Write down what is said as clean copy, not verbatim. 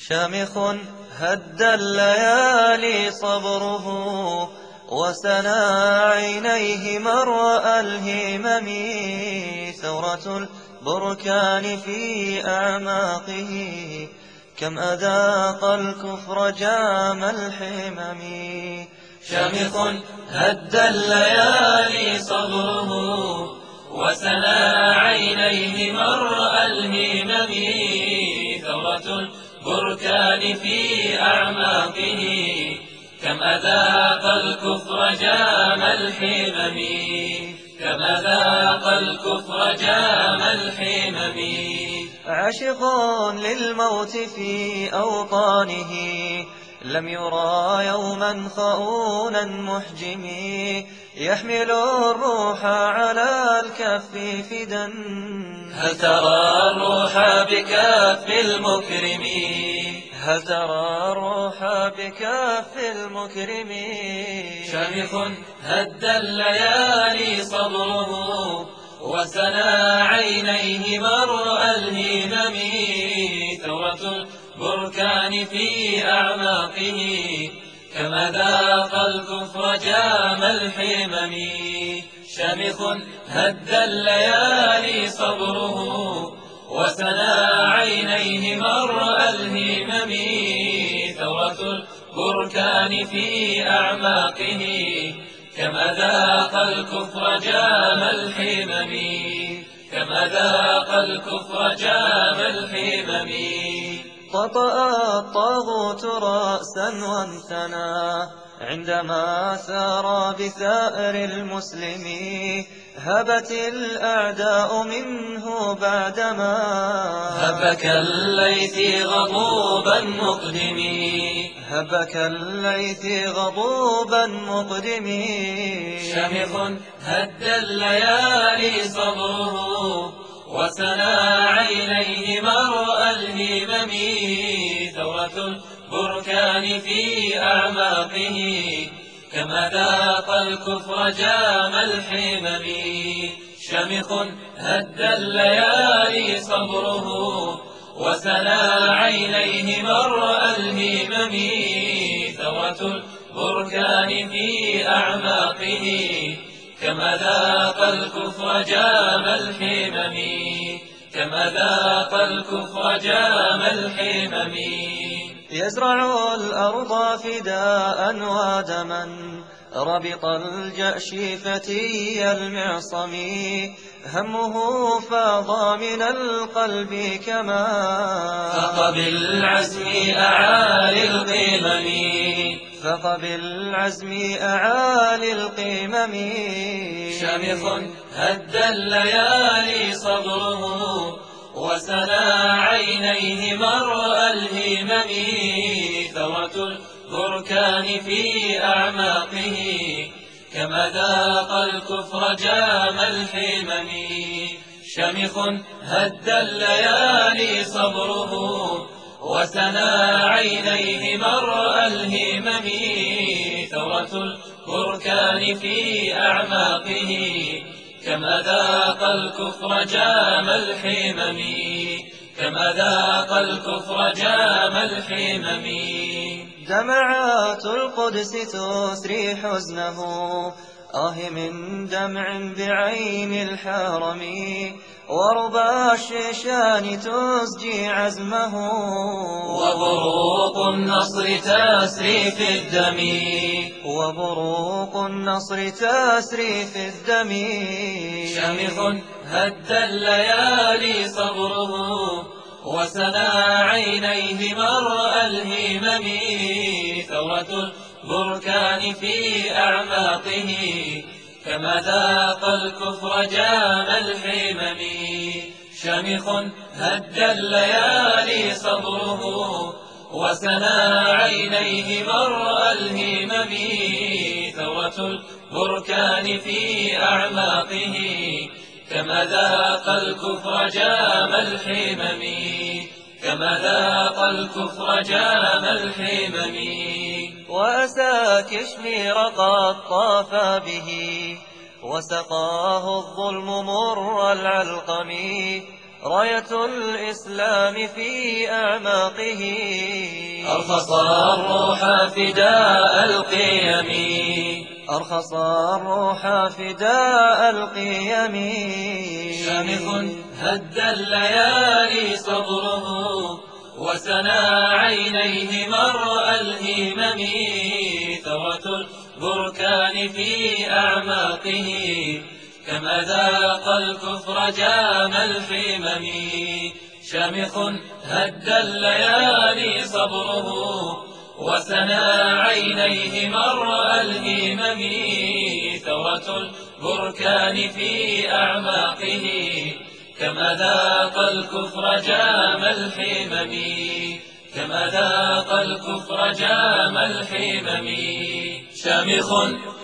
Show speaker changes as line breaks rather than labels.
شامخ هد الليالي صبره، وسنى عينيه مرء الهمم. ثورة البركان في أعماقه، كم أذاق الكفر جام الحمم.
شامخ هد الليالي صبره، وسنى عينيه مرء الهمم. ثورة البركان في أعماقه، كم أذاق الكفر جام الحمم. كم أذاق الكفر جام الحمم.
عاشق للموت في أوطانه، لم يرى يوما خؤونا محجمي. يحمل الروح على الكف فدا،
هل ترى الروح بكف المكرم؟
هل ترى الروح بكف المكرم.
شامخ هد الليالي صبره، وسنى عينيه مرء الهمم. ثورة البركان في أعماقه، كم ذاق الكفر جام الحمم. شامخ هد الليالي صبره، وسنى عينيه مرء الهمم. ثورة البركان في أعماقه، كم ذاق الكفر جام الحمم. كم ذاق الكفر جام الحمم.
طأطأ الطاغوت رأسا وانثنى، عندما سار بثأر المسلم. هبت الأعداء منه بعدما
هب كالليث غضوبا مقدم.
هب كالليث غضوبا مقدم.
شامخ هد الليالي صبره، وسنى عينيه مرء الهمم. ثورة البركان في أعماقه، كم ذاق الكفر جام الحمم. شامخ هد الليالي صبره، وسنى عينيه مرء الهمم. ثورة البركان في أعماقه، كم ذاق الكفر جام الحمم. كم ذاق الكفر جام الحمم.
يزرع الأرض فداء ودما، ربط الجأش فتي المعصم. همه فاض من القلب كما
فق بالعزم أعالي القمم.
فق بالعزم أعالي القمم.
شامخ هد الليالي صبره، وسنى عينيه مرء الهمم. ثورة البركان في أعماقه، كم ذاق الكفر جام الحمم. شامخ هد الليالي صبره، وسنى عينيه مرء الهمم. ثورة البركان في أعماقه، كم ذاق الكفر جام الحمم. كم ذاق الكفر جام الحمم.
دمعات القدس تسري حزنه، من دمع بعين الحرم. وربى الشيشان تسجي عزمه،
وبروق النصر تسري في الدم.
وبروق النصر تسري في الدم.
شامخ هد الليالي صبره، وسنى عينيه مرء الهمم. ثورة البركان في أعماقه، كم ذاق الكفر جام الحمم. شامخ هد الليالي صبره، وسنى عينيه مرء الهمم. ثورة البركان في أعماقه، كم ذاق الكفر جام الحمم. كم ذاق الكفر جام الحمم.
وأسى كشمير قد طاف به، وسقاه الظلم مر العلقم. راية الإسلام في أعماقه،
أرخص الروح فداء القيم،
أرخص الروح فداء القيم.
شامخ هد الليالي صبره، وسنا عينيه مرء الهمم، ثورة البركان في أعماقه، كم أذاق الكفر جام الحمم. شامخ هد الليالي صبره، وسنا عينيه مرء الهمم، ثورة البركان في أعماقه، كما ذاق الكفر جام الحمم، كما ذاق الكفر جام الحمم. شامخ